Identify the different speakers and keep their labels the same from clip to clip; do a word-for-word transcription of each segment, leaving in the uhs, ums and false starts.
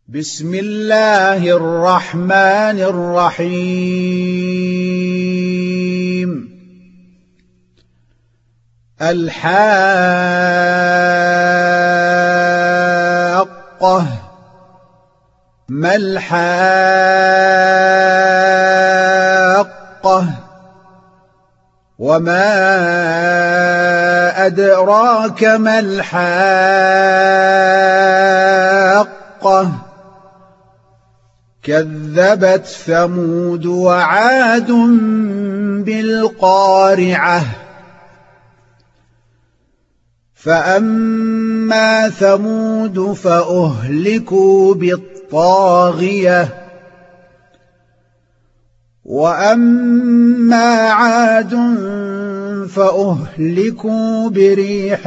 Speaker 1: بسم الله الرحمن الرحيم. الحاقة. ما الحاقة؟ وما أدراك ما الحاقة؟ كذبت ثمود وعاد بالقارعة. فأما ثمود فأهلكوا بالطاغية، وأما عاد فأهلكوا بريح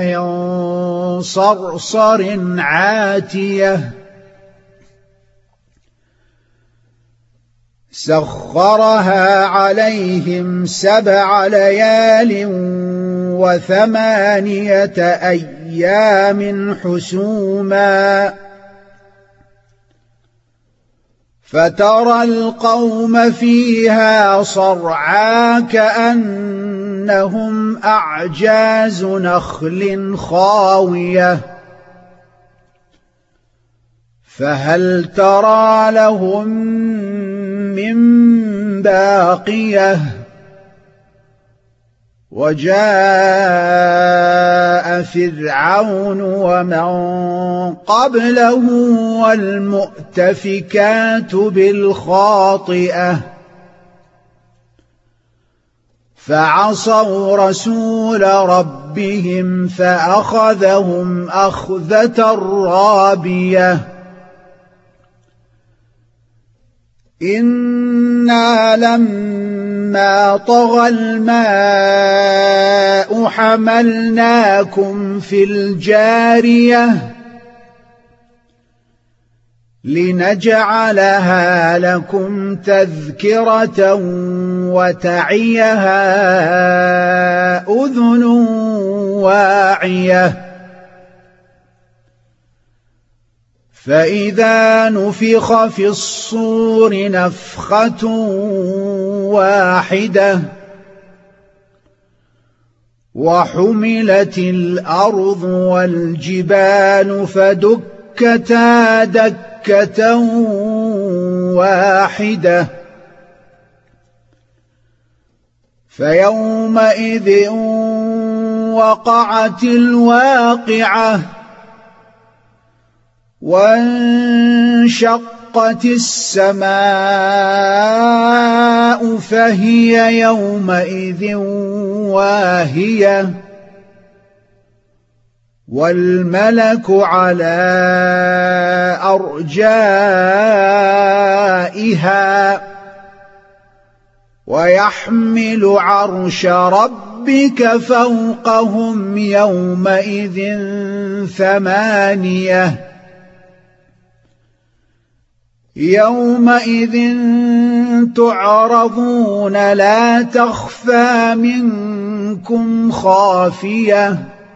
Speaker 1: صرصر عاتية سخرها عليهم سبع ليال وثمانية أيام حسوما، فترى القوم فيها صرعى كأنهم أعجاز نخل خاوية، فهل ترى لهم من باقية؟ وجاء فرعون ومن قبله والمؤتفكات بالخاطئة، فعصوا رسول ربهم فأخذهم أخذة رابية. إنا لما طغى الماء حملناكم في الجارية لنجعلها لكم تذكرة وتعيها أذن واعية. فإذا نفخ في الصور نفخة واحدة وحملت الأرض والجبال فدكتا دكة واحدة، فيومئذ وقعت الواقعة وانشقت السماء فهي يومئذ واهية، والملك على أرجائها ويحمل عرش ربك فوقهم يومئذ ثمانية. يومئذ تعرضون لا تخفى منكم خافية،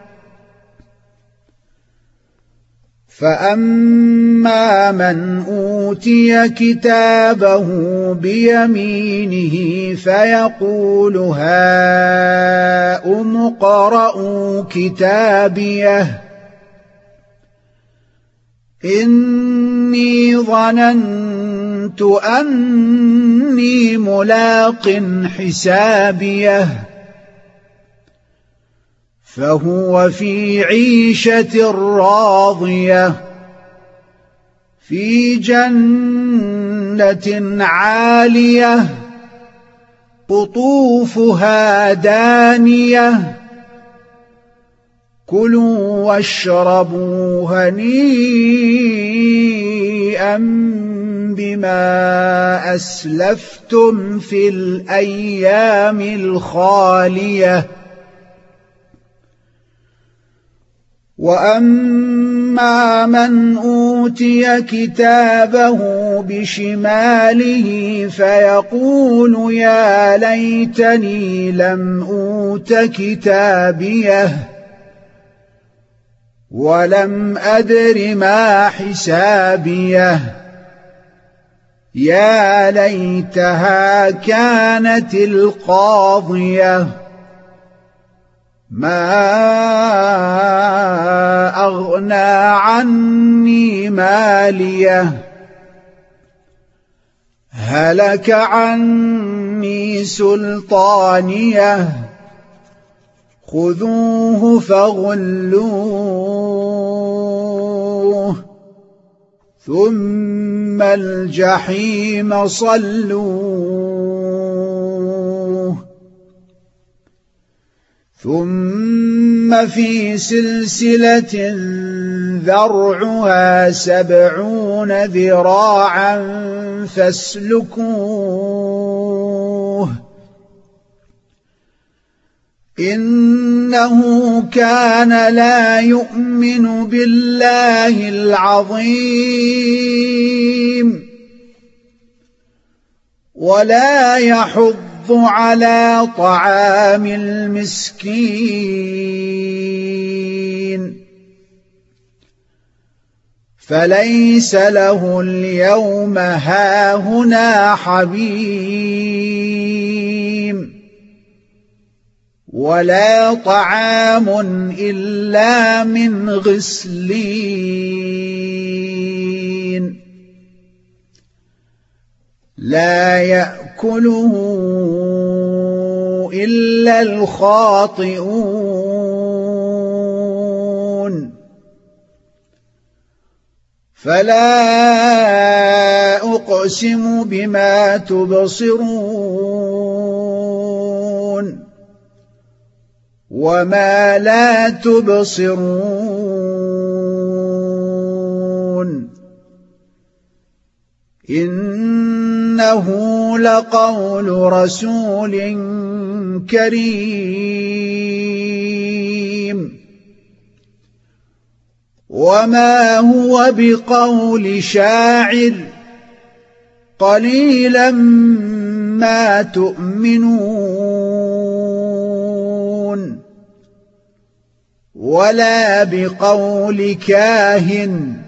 Speaker 1: فأما من أوتي كتابه بيمينه فيقول هاؤم اقرءوا كتابيه إني ظننت أني ملاق حسابيه، فهو في عيشة راضية في جنة عالية قطوفها دانية كلوا واشربوا هنيئا بما أسلفتم في الأيام الخالية. وأما من أوتي كتابه بشماله فيقول يا ليتني لم أوت كتابيه ولم أدر ما حسابيه يا ليتها كانت القاضية ما أغنى عني ماليه هلك عني سلطانيه خذوه فغلوه ثم الجحيم صلوه ثم في سلسلة ذرعها سبعون ذراعا فاسلكوه إنه كان لا يؤمن بالله العظيم ولا يحض على طعام المسكين فليس له اليوم هاهنا حميم ولا طعام إلا من غسلين لا يأكله إلا الخاطئون فلا أقسم بما تبصرون وما لا تبصرون إنه لقول رسول كريم وما هو بقول شاعر قليلا ما تؤمنون ولا بقول كاهن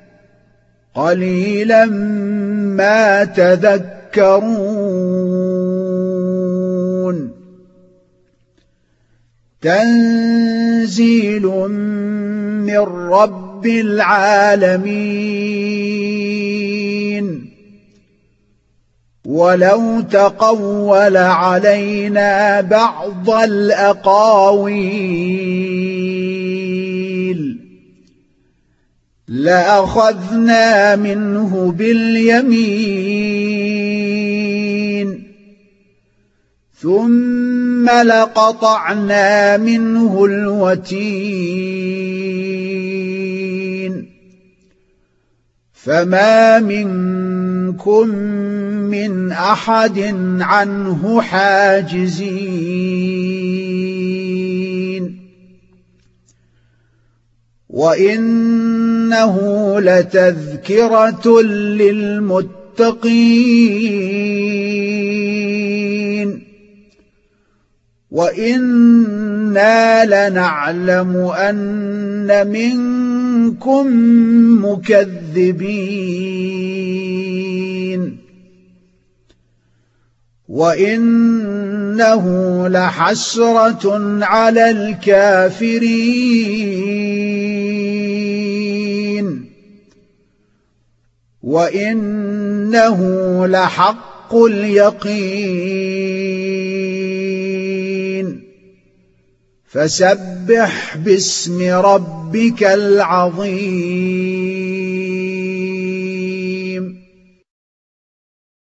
Speaker 1: قليلا ما تذكرون تنزيل من رب العالمين ولو تقول علينا بعض الأقاويل لأخذنا منه باليمين ثم لقطعنا منه الوتين فما منكم من أحد عنه حاجزين وإنه لتذكرة للمتقين وإنا لنعلم أن منكم مكذبين وإنه لحسرة على الكافرين وإنه لحق اليقين فسبح باسم ربك العظيم